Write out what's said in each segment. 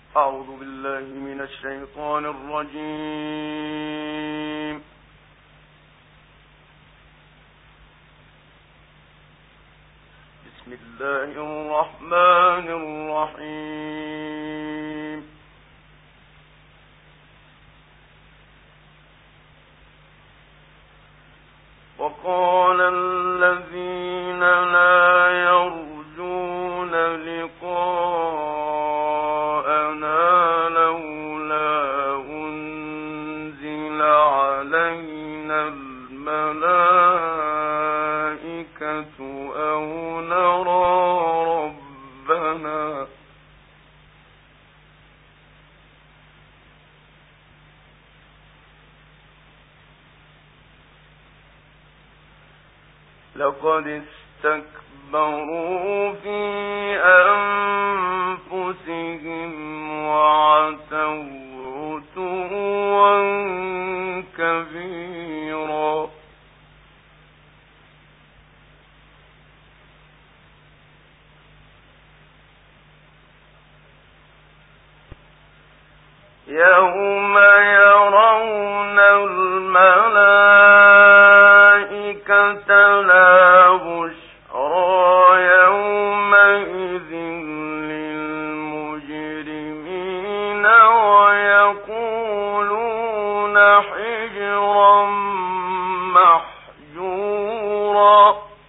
أعوذ بالله من الشيطان الرجيم. بسم الله الرحمن الرحيم. وقال الذين لا يرجون لقاءنا لولا أنزل علينا الملائكة أو نرى ربنا لقد استكبروا في أنفسهم وعتوا عتوا كبيرا. يوم يرون الملائكة لا بشرى يومئذ للمجرمين ويقولون حجرا محجورا.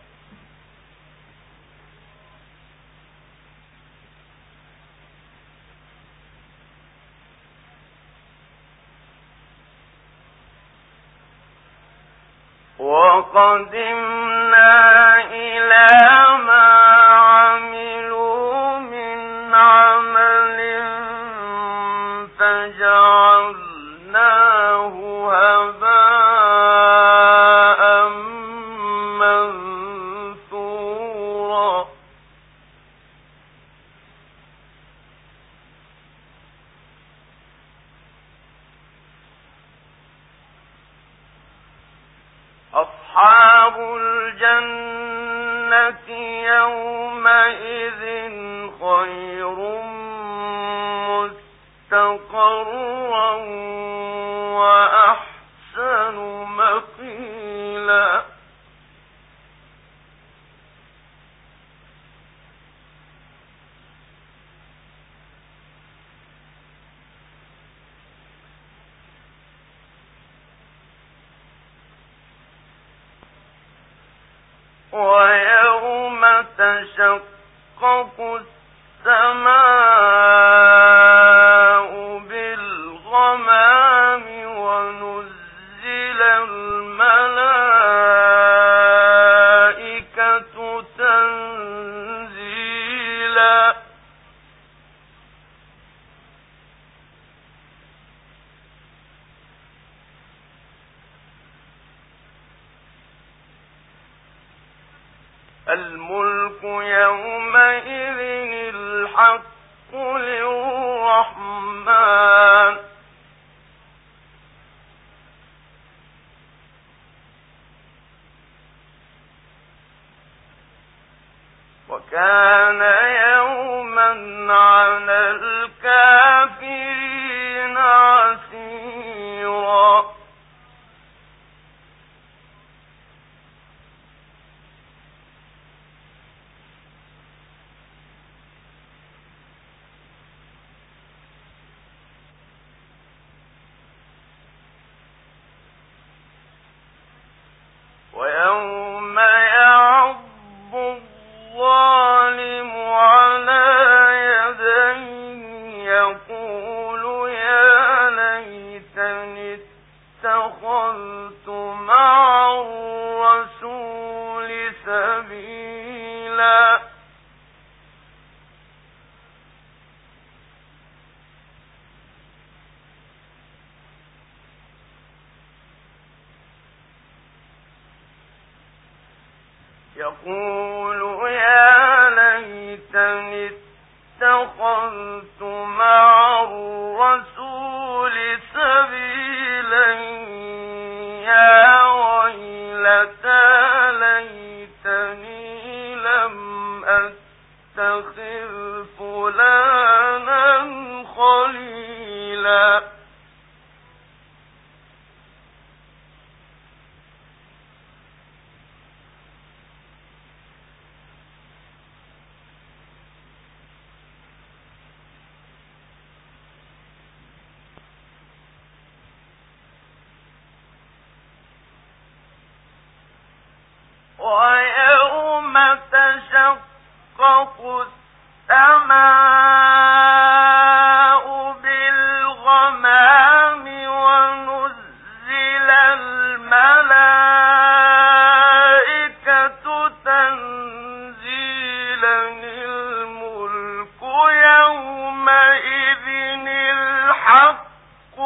وقدمنا إلى ما عملوا من عمل فجعلناه هباء منثورا. أصحاب الجنة يومئذ خير مستقرا وأحسن مقيلا. ويوم تشقق السماء بالغمام ونزل الملائكة تنزيلا. الملك يومئذ الحق للرحمن وكان يوما على الكافرين عسيرا. ويوم يعض الظالم على يديه يقول يا ليتني اتخذت مع الرسول سبيلا. يقول يا ليتني اتخذت مع الرسول سبيلا يا ويلتى ليتني لم أتخذ فلانا خليلا. ويوم تشقق السماء بالغمام ونزل الملائكة تنزيلا الملك يومئذ الحق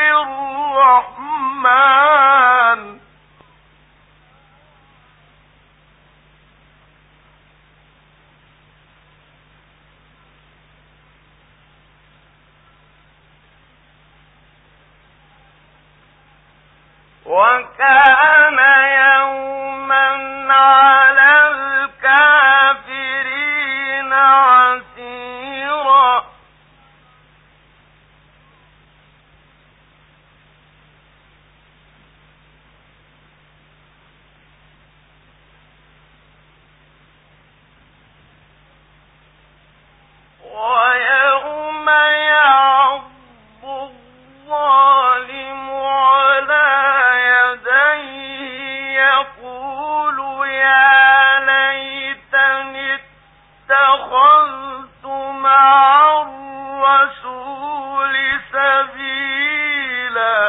للرحمن وكان يوما على الكافرين عسيرا ويوم يعض الظالم على يديه يقول يا ليتني اتخذت مع الرسول سبيلا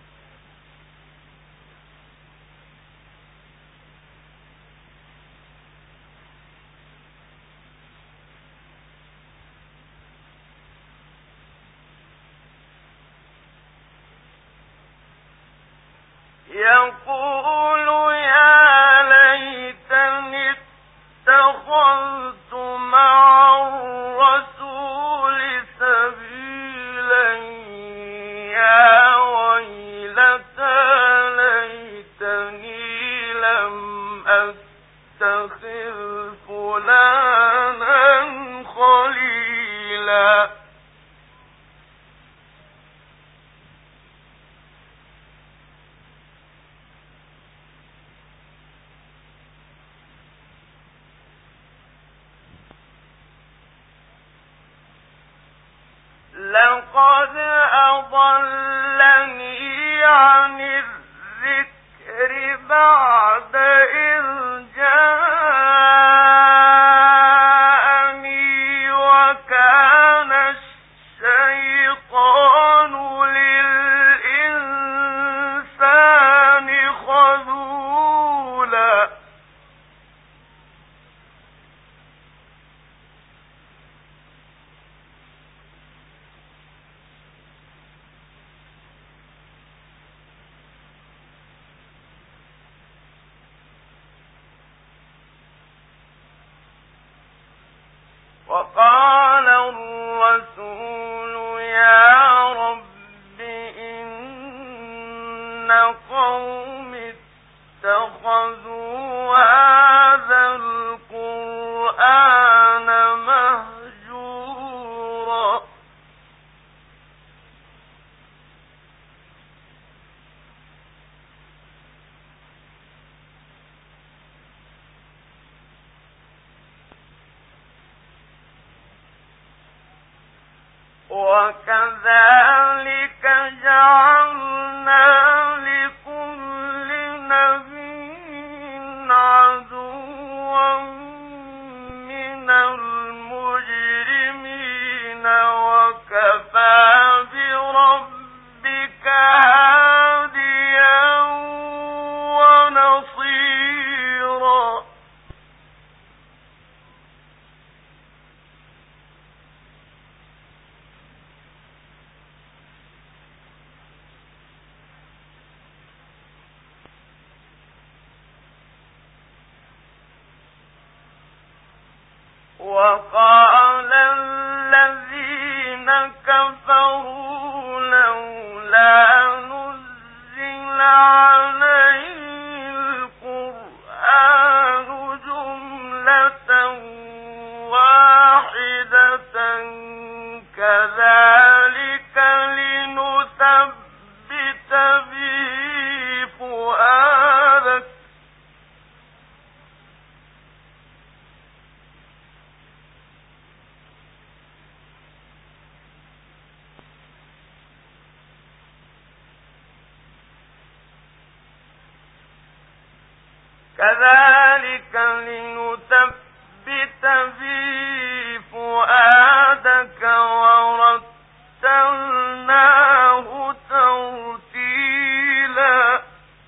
يقول يا ليتني اتخذت مع الرسول سبيلا يا ويلتى ليتني لم أتخذ فلانا خليلا لقد أضلني عن الذكر بعد إذ جاءني وكان الشيطان للإنسان خذولا وقال الرسول يا رب إن قوم اتخذوا هذا القرآن مهجورا وكذلك جعلنا لكل نبي عدوا من المجرمين وكفى بربك هاديا ونصيرا وقال الذين كفروا لولا نزل عليه القرآن جملة واحدة كذلك لنثبت به فؤادك كذلك لنثبت به فؤادك ورتلناه ترتيلا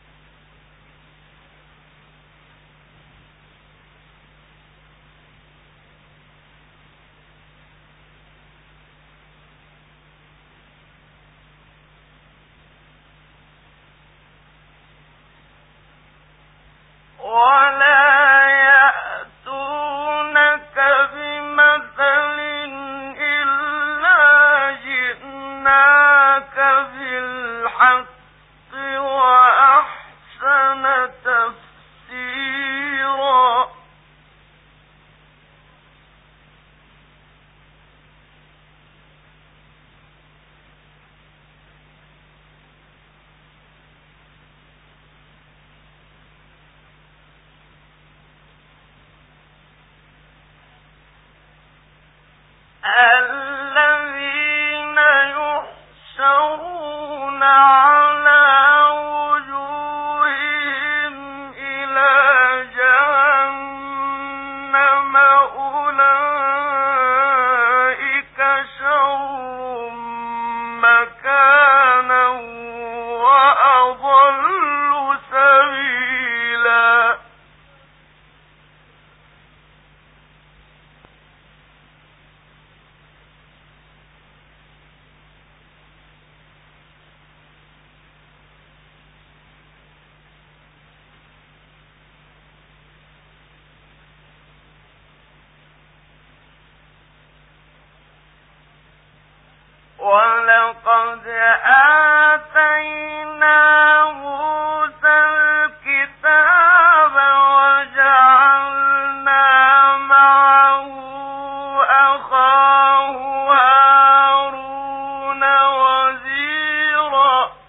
ولا يأتونك بمثل إلا جئناك بالحق وأحسن تفسيرا الذين يحشرون على وجوههم إلى جهنم أولئك شر مكانا وأضل سبيلا ولقد آتينا موسى الكتاب وجعلنا معه أخاه هارون وزيرا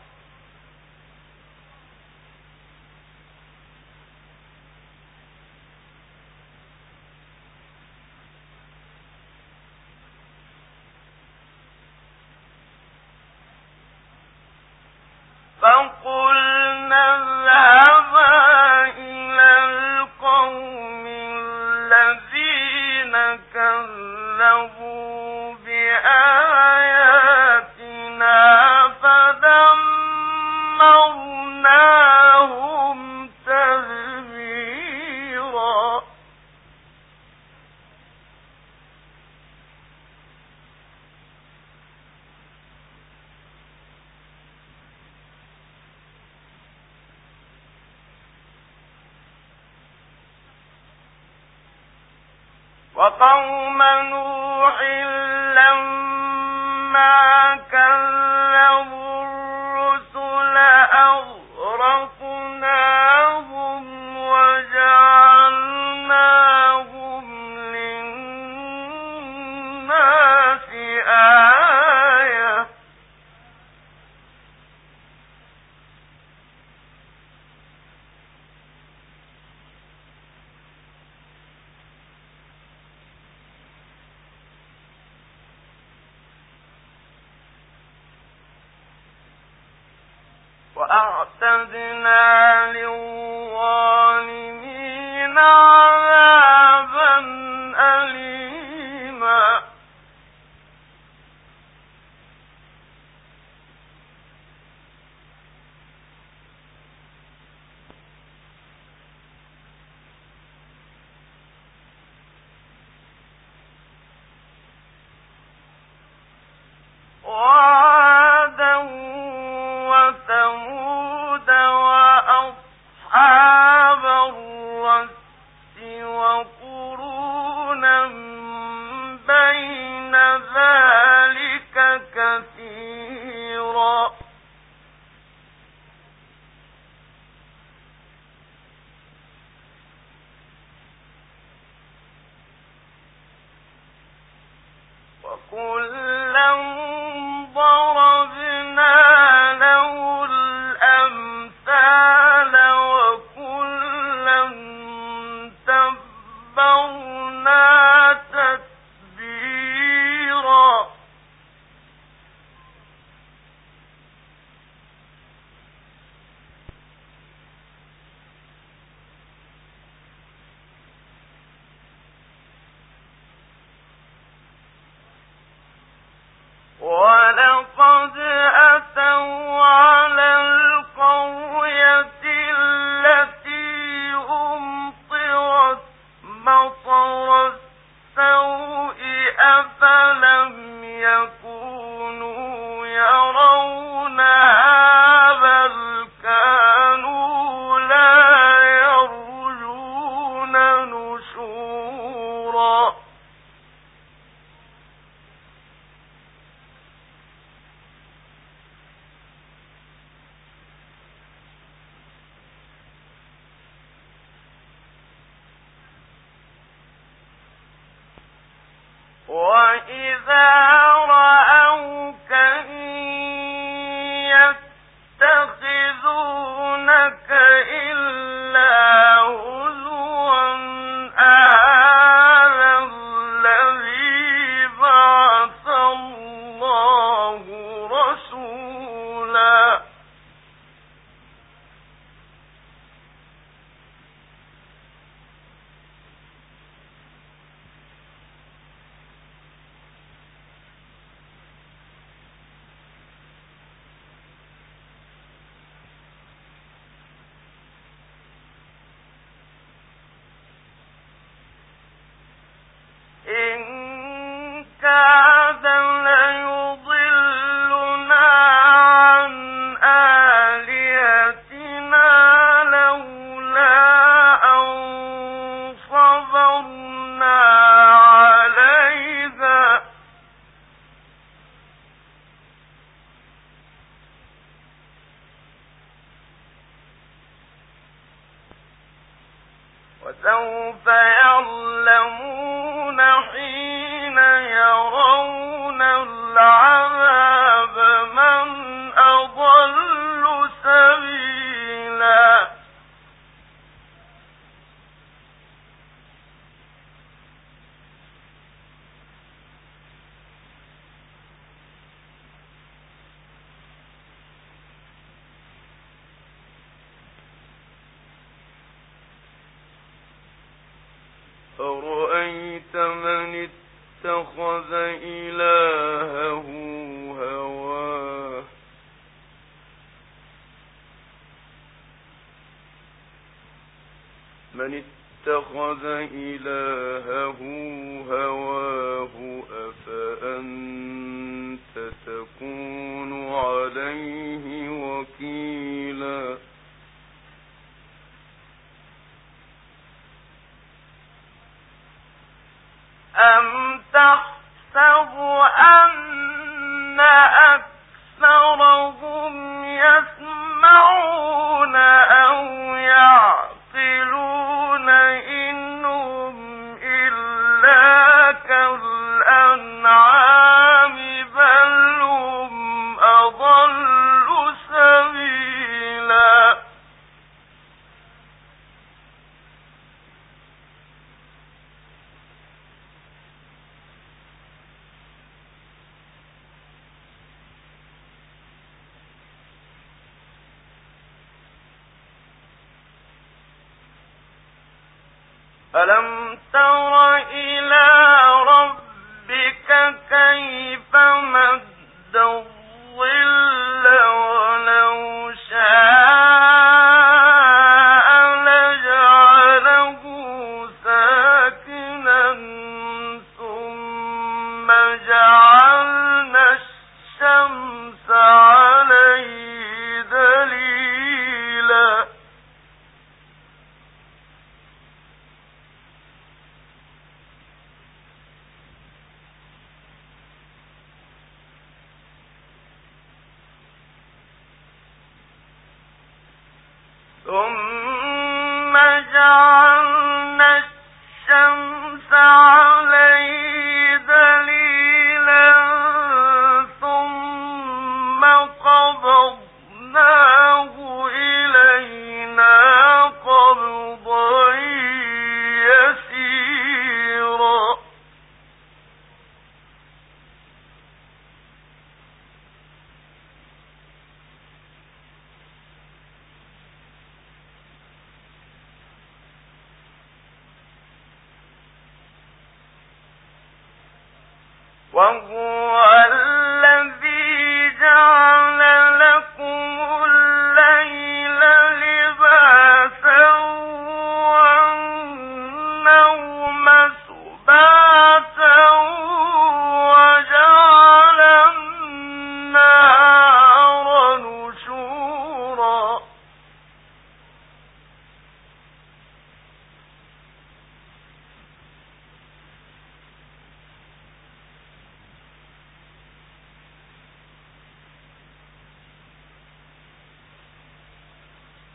فقلنا اذهبا إلى القوم الذين كذبوا بآياتنا فدمرناهم تدميرا وقوم نوح لما كذبوا الرسل أغرقناهم وجعلناهم للناس آية وأعتدنا للظالمين عذابا أليما وعادا وثمود وأصحاب الرس يكونوا يرونها بل كانوا لا يرجون نشورا وَإِذَا رَأَوْكَ إِن يَتَّخِذُونَكَ إِلَّا هُزُوًا أَهَٰذَا الَّذِي بَعَثَ اللَّهُ رَسُولًا إِن كَادَ لَيُضِلُّنَا عَنْ آلِهَتِنَا لَوْلَا أَن صَبَرْنَا عَلَيْهَا ۚ وَسَوْفَ يَعْلَمُونَ حِينَ يَرَوْنَ الْعَذَابَ مَنْ أَضَلُّ سَبِيلًا أَرَأَيْتَ مَنِ اتَّخَذَ إِلَٰهَهُ هَوَاهُ أَفَأَنتَ تَكُونُ عَلَيْهِ وَكِيلًا أَمْ تَحْسَبُ أَنَّ أَكْثَرَهُمْ يَسْمَعُونَ أَوْ يَعْقِلُونَ إِنْ هُمْ إِلَّا كَالْأَنْعَامِ بَلْ هُمْ أَضَلُّ سَبِيلًا أَلَمْ تَرَ إِلَى رَبِّكَ كَيْفَ مَدَّ الظِّلَّ وَلَوْ شَاءَ لَجَعَلَهُ سَاكِنًا ثُمَّ جَعَلْنَا الشَّمْسَ عَلَيْهِ دَلِيلًا ثُمَّ جَعَلْنَا الشَّمْسَ عَلَيْهِ دَلِيلًا ثُمَّ قَبَضْنَاهُ إِلَيْنَا قَبْضًا يَسِيرًا وَهُوَ الَّذِي جَعَلَ لَكُمُ اللَّيْلَ لِبَاسًا وَالنَّوْمَ سُبَاتًا وَجَعَلَ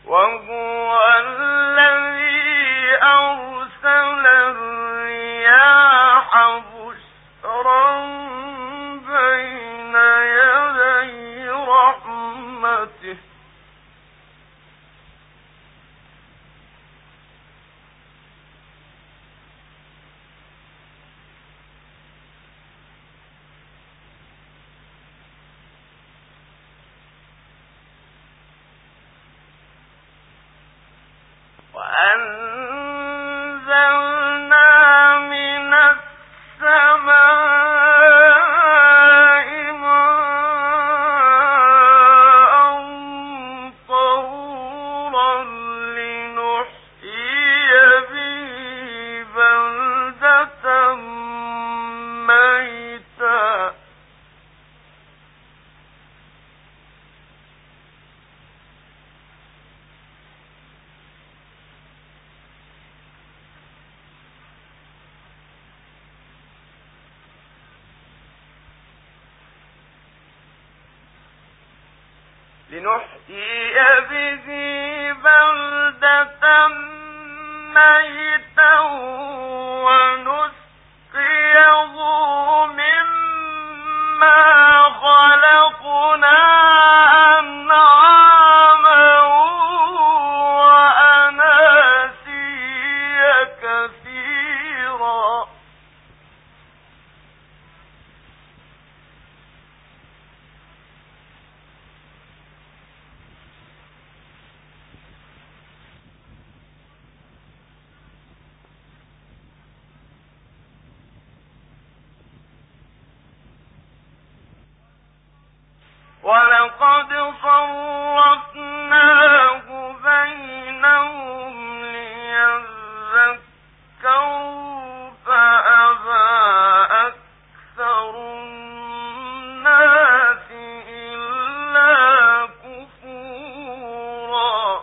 وهو الذي أرسل الرياح بشرا بين يدي رحمته وأنزلنا من السماء ماء طهورا لنحيي به بلدة ميتا ونسقيه مما خلقنا أنعاما وأناسيا كثيرا ولقد صرفناه بينهم ليذكروا فأبى أكثر الناس إلا كفورا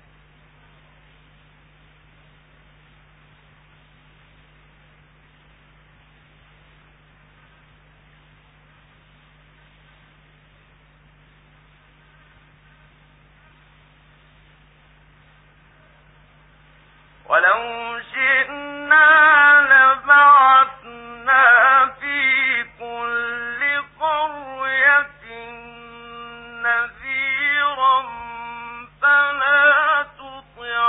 ولو شئنا لبعثنا في كل قرية نذيرا فلا تطع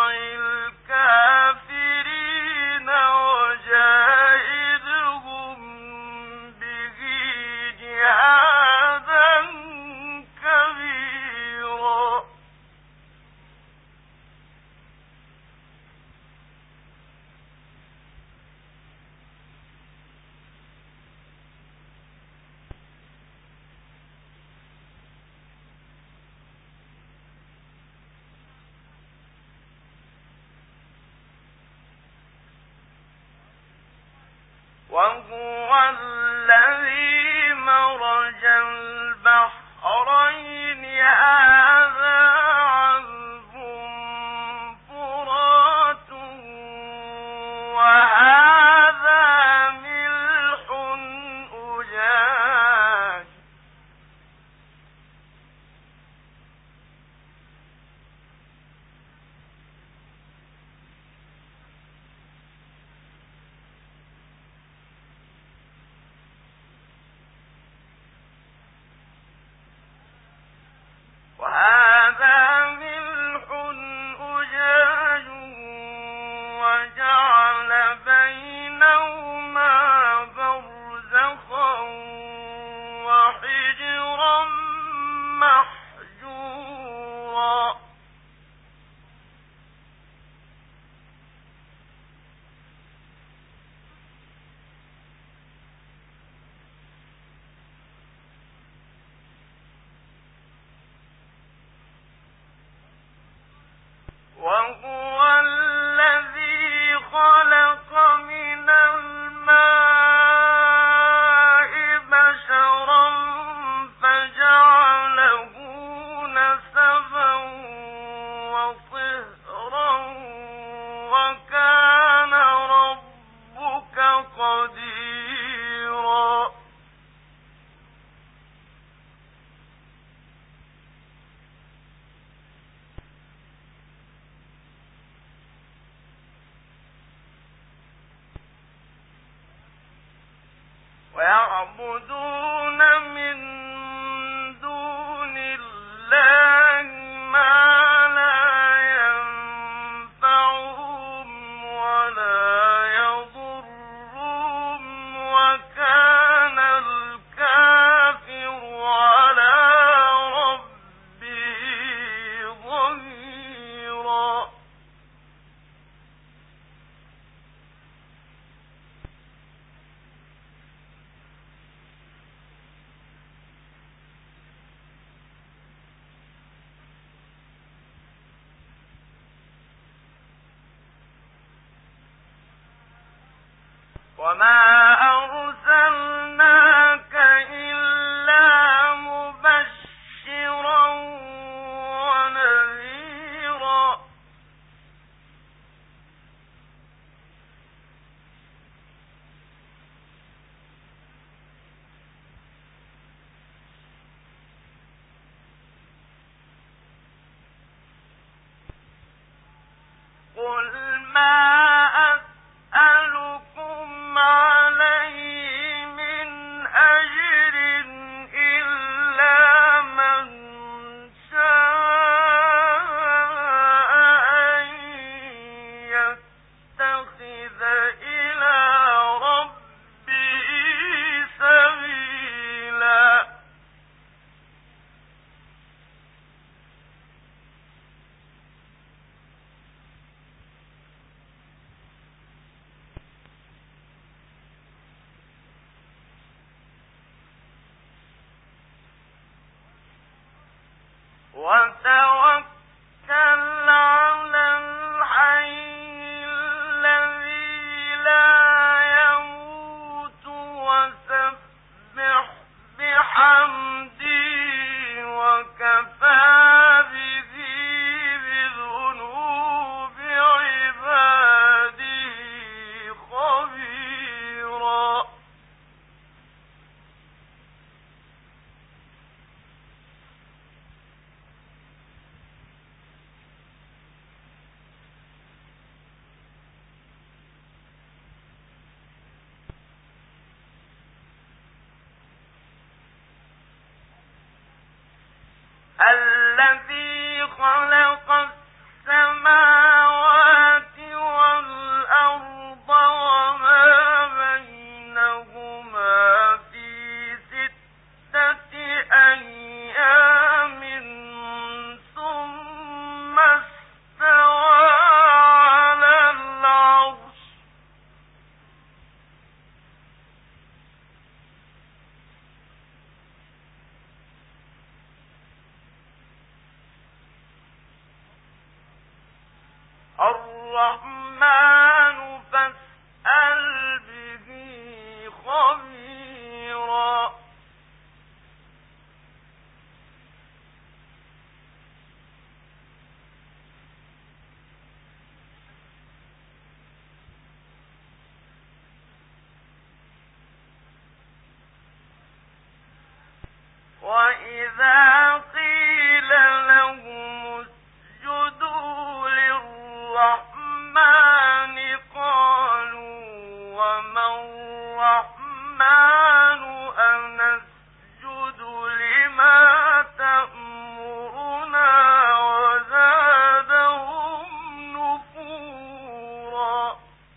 الكافرين وجاهدهم به جهادا كبيرا وهو الذي مرج البحرين هذا عذب فرات وهذا ملح أجاج وجعل بينهما برزخا وحجرا محجورا وهو الذي خلق من الماء بشرا فجعله نسبا وصهرا وكان ربك قديرا ويعبدون من دون الله ما لا ينفعهم ولا يضرهم وكان الكافر على ربه ظهيرا وما أرسلناك إلا مبشرا ونذيرا قل ما أسألكم عليه من أجر إلا من شاء أن يتخذ إلى ربه سبيلا وتوكل على الحي الذي لا يموت وسبح بحمده وكفى به بذنوب عباده خبيرا الذي خلق السماوات والأرض وما بينهما في 6 أيام ثم استوى على العرش الرحمن فاسأل به خبيرا وإذا قيل لهم اسجدوا للرحمن قالوا وما الرحمن أنسجد لما تأمرنا وزادهم نفورا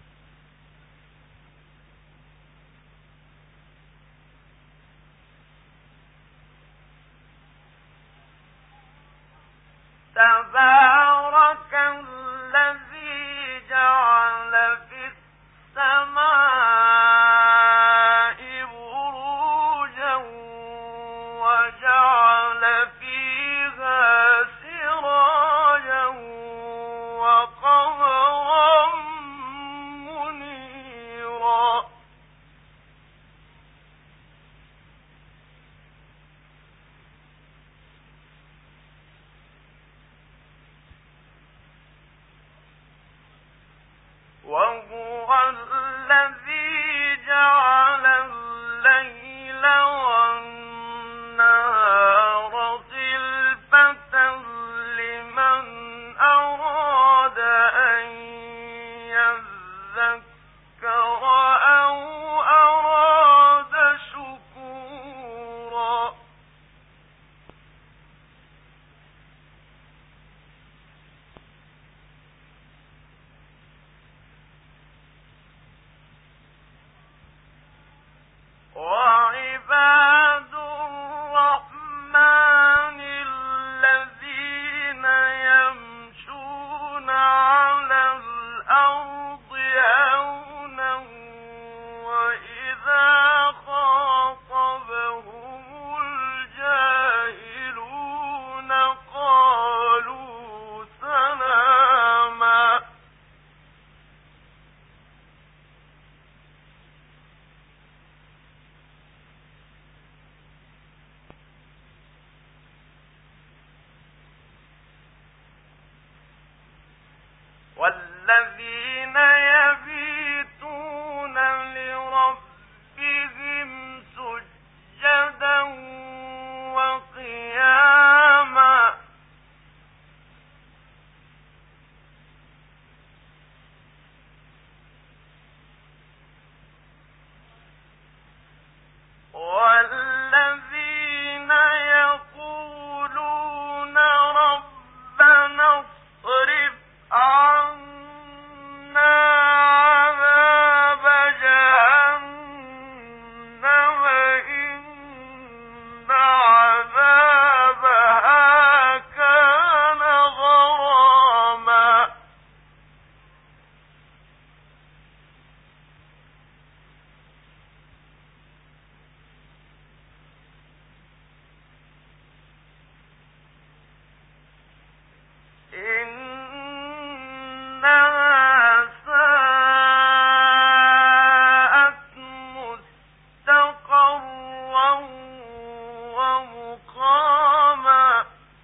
تبارك الذي جعل في السماء بروجا وجعل فيها سراجا وقمرا منيرا وهو الذي جعل الليل والنهار خلفة لمن أراد أن يذكر أو أراد والذين يبيتون لربهم سجدا وقياما والذين يقولون ربنا اصرف عنا عذاب جهنم إن عذابها كان غراما إنها ساءت مستقرا ومقاما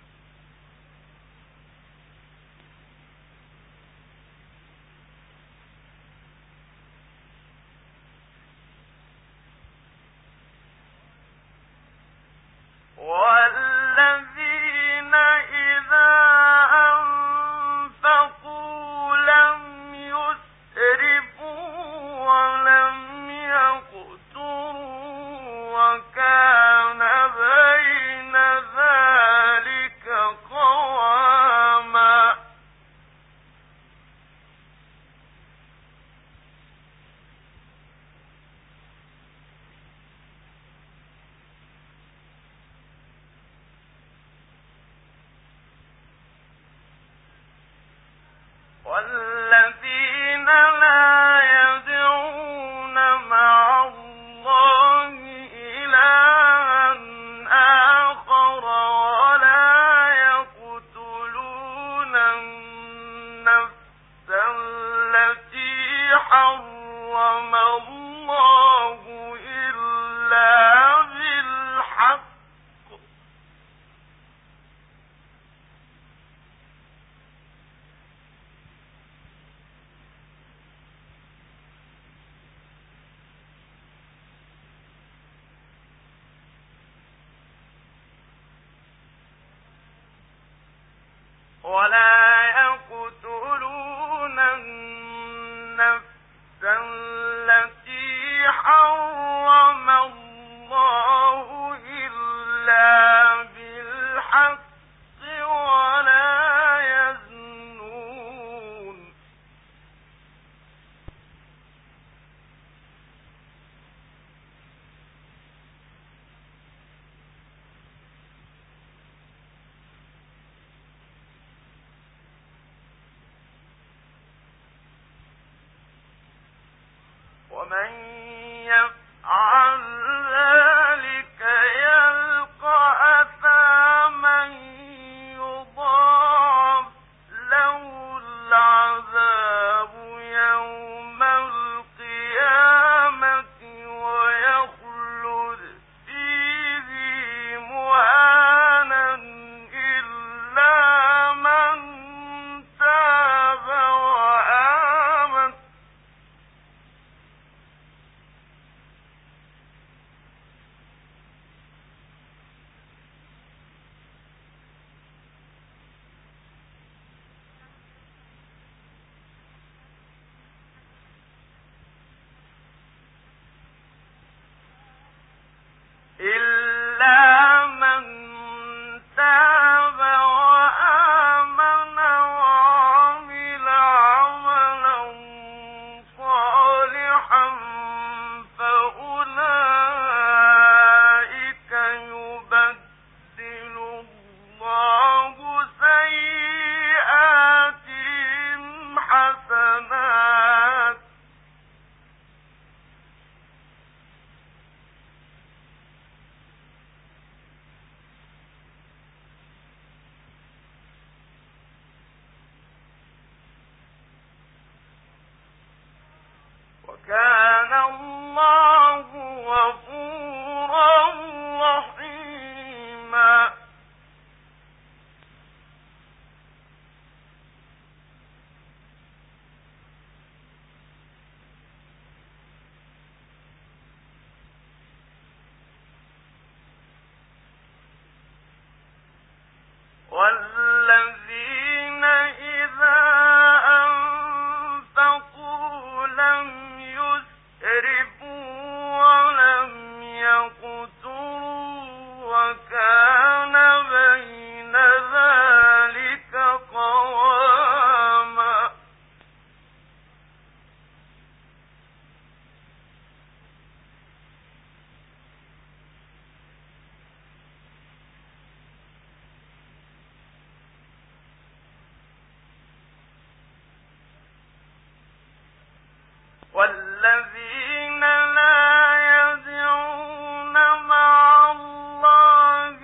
والذين إذا أنفقوا لم يسرفوا ولم يقتروا وكان بين ذلك قواما والذين لا يدعون مع الله إلها آخر ولا يقتلون النفس التي حرم الله إلا بالحق ولا يقتلون النفس التي حرم الله إلا بالحق ولا يزنون ومن يفعل ذلك يلقى أثاما يضاعف له العذاب يوم القيامة ويخلد فيه مهانا إلا من تاب وآمن والذين إذا أنفقوا لم يسرفوا ولم يقتروا وكان بين ذلك قواما والذين لا يدعون مع الله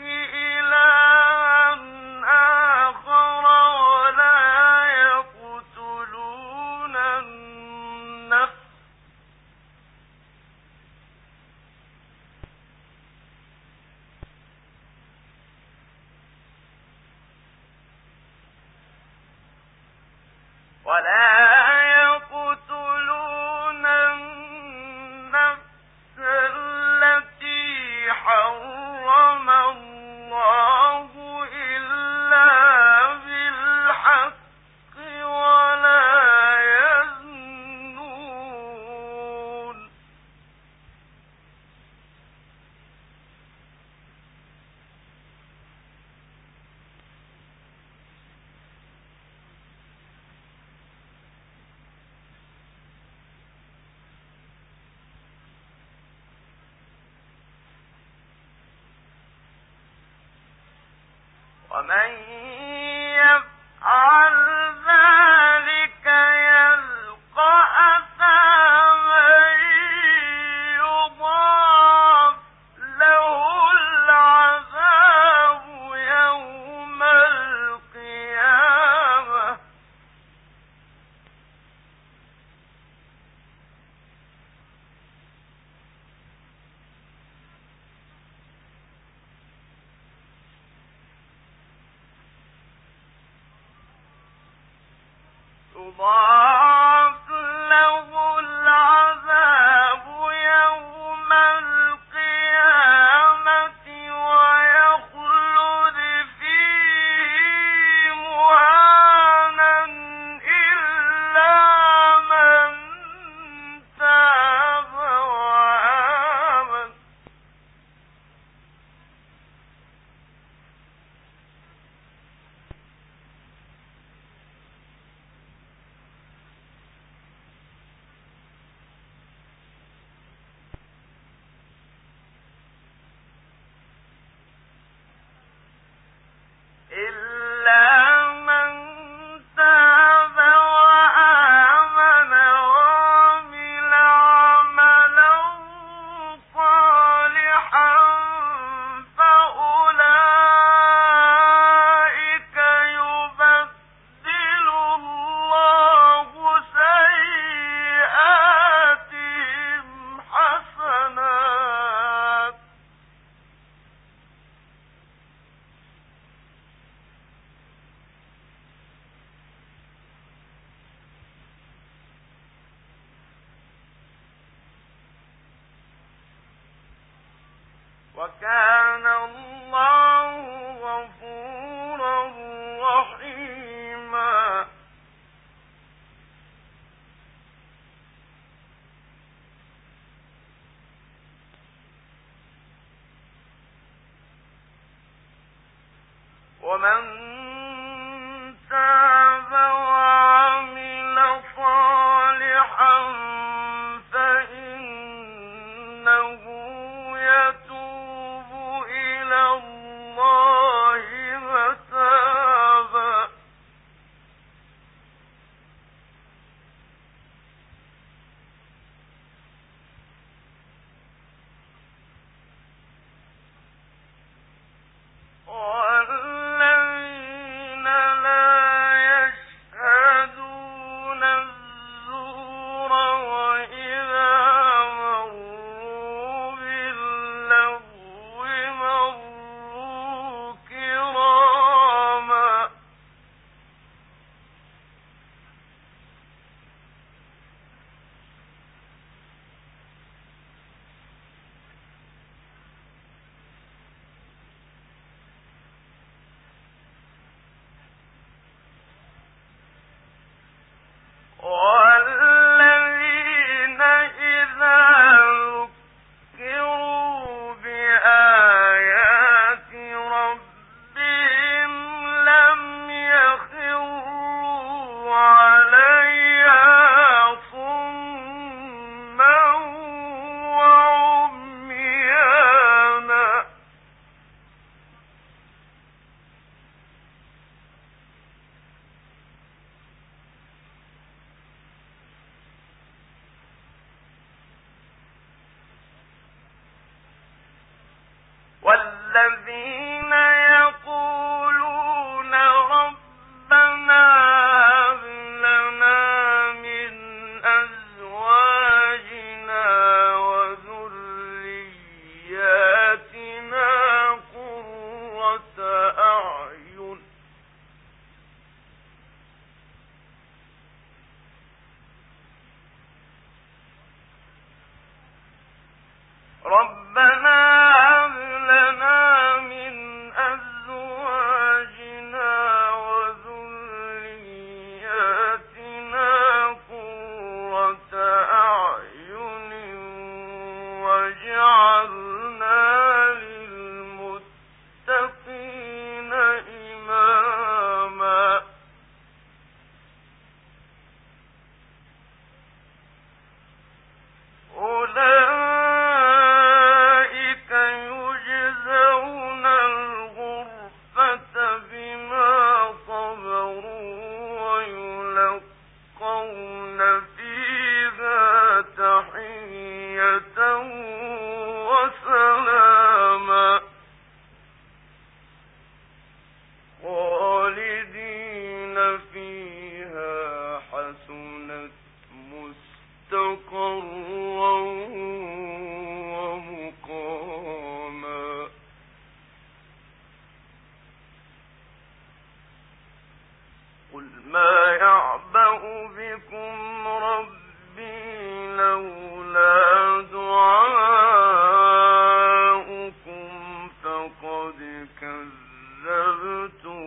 إلها آخر ولا يقتلون النفس التي حرم الله إلا بالحق ولا يزنون ومن يفعل ذلك يلقى أثاما يضاعف له العذاب يوم القيامة يضاعف له العذاب يوم القيامة ويخلد فيه مهانا إلا من تاب وآمن وعمل عملا صالحا فأولئك يبدل الله سيئاتهم حسنات وكان الله غفورا رحيما ومن تاب وعمل صالحا فإنه يتوب إلى الله متابا والذين الذين يقولون ربنا هب لنا من أزواجنا وذرياتنا قرة أعين ربنا هب لنا من أزواجنا وذرياتنا قرة أعين واجعلنا للمتقين إماما أولئك يجزون الغرفة بما صبروا ويلقون فيها تحية وسلاما خالدين فيها حسنت مستقرا ومقاما قل ما يعبأ بكم ربي لولا دعاؤكم فقد كذبتم